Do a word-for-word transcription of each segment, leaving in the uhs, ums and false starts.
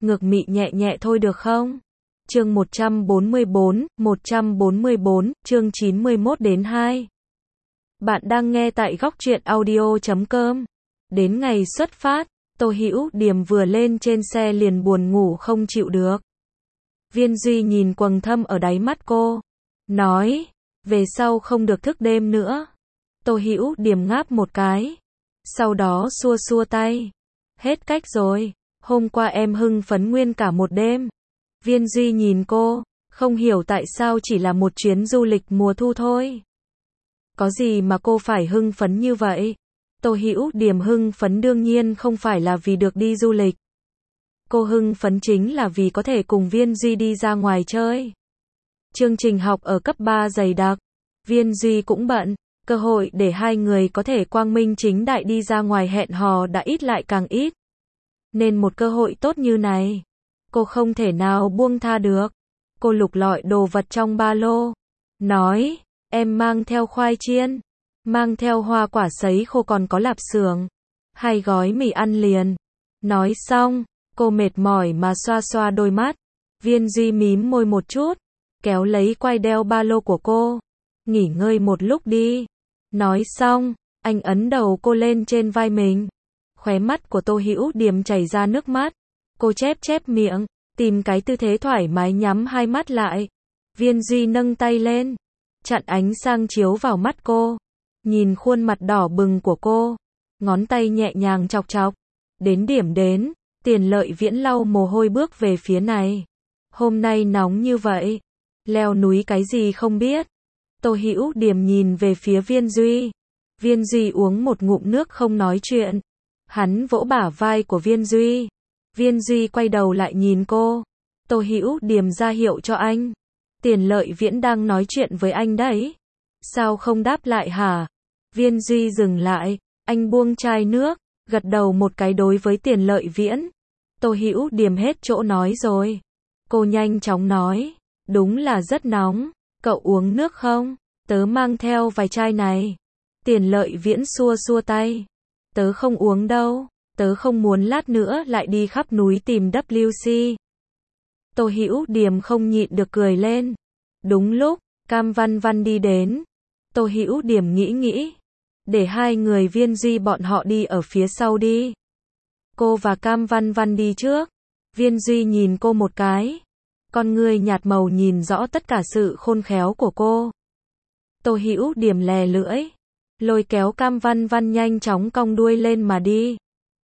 ngược mị nhẹ nhẹ thôi được không? Chương một trăm bốn mươi bốn, một trăm bốn mươi bốn, chương chín mươi mốt đến hai. Bạn đang nghe tại góc truyện audio chấm com. Đến ngày xuất phát, Tô Hữu Điềm vừa lên trên xe liền buồn ngủ không chịu được. Viên Duy nhìn quầng thâm ở đáy mắt cô, nói, về sau không được thức đêm nữa. Tô Hữu Điềm ngáp một cái, sau đó xua xua tay. Hết cách rồi, hôm qua em hưng phấn nguyên cả một đêm. Viên Duy nhìn cô, không hiểu tại sao chỉ là một chuyến du lịch mùa thu thôi. Có gì mà cô phải hưng phấn như vậy? Tô Hữu Điềm hưng phấn đương nhiên không phải là vì được đi du lịch. Cô hưng phấn chính là vì có thể cùng Viên Duy đi ra ngoài chơi. Chương trình học ở cấp ba dày đặc, Viên Duy cũng bận, cơ hội để hai người có thể quang minh chính đại đi ra ngoài hẹn hò đã ít lại càng ít. Nên một cơ hội tốt như này, cô không thể nào buông tha được. Cô lục lọi đồ vật trong ba lô, nói, em mang theo khoai chiên, mang theo hoa quả sấy khô còn có lạp xưởng, hai gói mì ăn liền. Nói xong, cô mệt mỏi mà xoa xoa đôi mắt. Viên Duy mím môi một chút, kéo lấy quai đeo ba lô của cô. Nghỉ ngơi một lúc đi. Nói xong, anh ấn đầu cô lên trên vai mình. Khóe mắt của Tô Hữu Điềm chảy ra nước mắt. Cô chép chép miệng, tìm cái tư thế thoải mái nhắm hai mắt lại. Viên Duy nâng tay lên, chặn ánh sáng chiếu vào mắt cô. Nhìn khuôn mặt đỏ bừng của cô, ngón tay nhẹ nhàng chọc chọc. Đến điểm đến, Tiền Lợi Viễn lau mồ hôi bước về phía này. Hôm nay nóng như vậy, leo núi cái gì không biết. Tô Hữu Điềm nhìn về phía Viên Duy. Viên Duy uống một ngụm nước không nói chuyện. Hắn vỗ bả vai của Viên Duy. Viên Duy quay đầu lại nhìn cô. Tô Hữu Điềm ra hiệu cho anh. Tiền Lợi Viễn đang nói chuyện với anh đấy. Sao không đáp lại hả? Viên Duy dừng lại, anh buông chai nước, gật đầu một cái đối với Tiền Lợi Viễn. Tô Hữu Điềm hết chỗ nói rồi. Cô nhanh chóng nói, đúng là rất nóng, cậu uống nước không? Tớ mang theo vài chai này. Tiền Lợi Viễn xua xua tay. Tớ không uống đâu, tớ không muốn lát nữa lại đi khắp núi tìm W C. Tô Hữu Điềm không nhịn được cười lên. Đúng lúc, Cam Văn Văn đi đến. Tô Hữu Điềm nghĩ nghĩ, để hai người Viên Duy bọn họ đi ở phía sau đi. Cô và Cam Văn Văn đi trước. Viên Duy nhìn cô một cái. Con ngươi nhạt màu nhìn rõ tất cả sự khôn khéo của cô. Tô Hữu Điềm lè lưỡi, lôi kéo Cam Văn Văn nhanh chóng cong đuôi lên mà đi.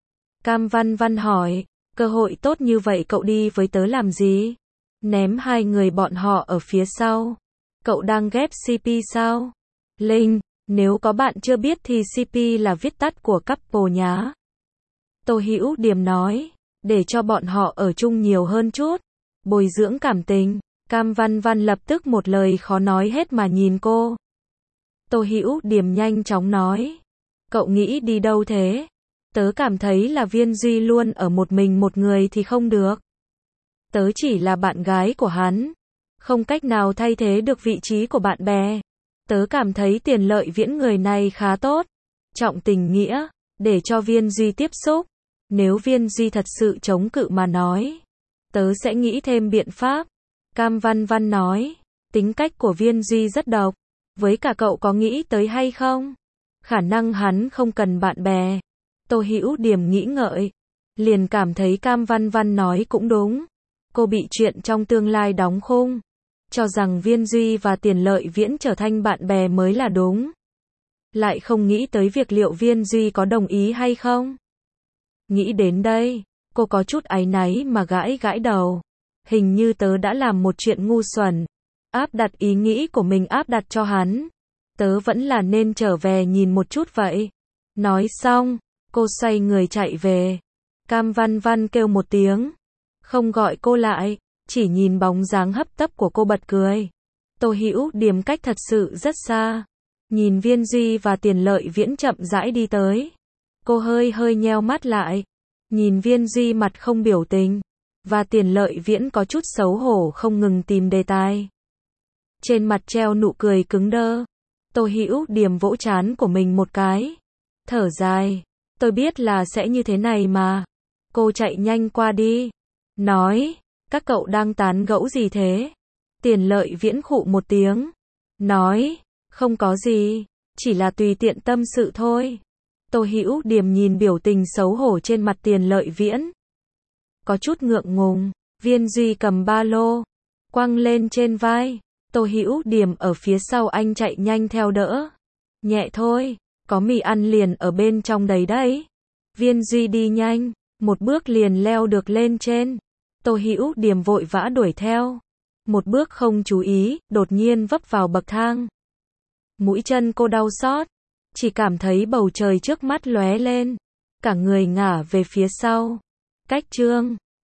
Cam Văn Văn hỏi, cơ hội tốt như vậy cậu đi với tớ làm gì? Ném hai người bọn họ ở phía sau. Cậu đang ghép xê pê sao? Linh, nếu có bạn chưa biết thì xê pê là viết tắt của couple nhá. Tô Hữu Điềm nói, để cho bọn họ ở chung nhiều hơn chút, bồi dưỡng cảm tình. Cam Văn Văn lập tức một lời khó nói hết mà nhìn cô. Tô Hữu Điềm nhanh chóng nói, cậu nghĩ đi đâu thế? Tớ cảm thấy là Viên Duy luôn ở một mình một người thì không được. Tớ chỉ là bạn gái của hắn, không cách nào thay thế được vị trí của bạn bè. Tớ cảm thấy Tiền Lợi Viễn người này khá tốt, trọng tình nghĩa, để cho Viên Duy tiếp xúc. Nếu Viên Duy thật sự chống cự mà nói, tớ sẽ nghĩ thêm biện pháp. Cam Văn Văn nói, tính cách của Viên Duy rất độc, với cả cậu có nghĩ tới hay không? Khả năng hắn không cần bạn bè. Tô Hữu Điềm nghĩ ngợi, liền cảm thấy Cam Văn Văn nói cũng đúng. Cô bị chuyện trong tương lai đóng khung, cho rằng Viên Duy và Tiền Lợi Viễn trở thành bạn bè mới là đúng. Lại không nghĩ tới việc liệu Viên Duy có đồng ý hay không. Nghĩ đến đây, cô có chút áy náy mà gãi gãi đầu. Hình như tớ đã làm một chuyện ngu xuẩn, áp đặt ý nghĩ của mình áp đặt cho hắn. Tớ vẫn là nên trở về nhìn một chút vậy. Nói xong, cô xoay người chạy về. Cam Văn Văn kêu một tiếng, không gọi cô lại, chỉ nhìn bóng dáng hấp tấp của cô bật cười. Tô Hữu Điềm cách thật sự rất xa, nhìn Viên Duy và Tiền Lợi Viễn chậm rãi đi tới. Cô hơi hơi nheo mắt lại, nhìn Viên Duy mặt không biểu tình, và Tiền Lợi Viễn có chút xấu hổ không ngừng tìm đề tài. Trên mặt treo nụ cười cứng đơ. Tô Hữu Điềm vỗ trán của mình một cái, thở dài, tôi biết là sẽ như thế này mà. Cô chạy nhanh qua đi, nói, các cậu đang tán gẫu gì thế? Tiền Lợi Viễn khụ một tiếng, nói, không có gì, chỉ là tùy tiện tâm sự thôi. Tô Hữu Điềm nhìn biểu tình xấu hổ trên mặt Tiền Lợi Viễn, có chút ngượng ngùng. Viên Duy cầm ba lô, quăng lên trên vai. Tô Hữu Điềm ở phía sau anh chạy nhanh theo đỡ. Nhẹ thôi, có mì ăn liền ở bên trong đấy đấy. Viên Duy đi nhanh, một bước liền leo được lên trên. Tô Hữu Điềm vội vã đuổi theo. Một bước không chú ý, đột nhiên vấp vào bậc thang. Mũi chân cô đau xót, chỉ cảm thấy bầu trời trước mắt lóe lên, cả người ngả về phía sau. Cách chương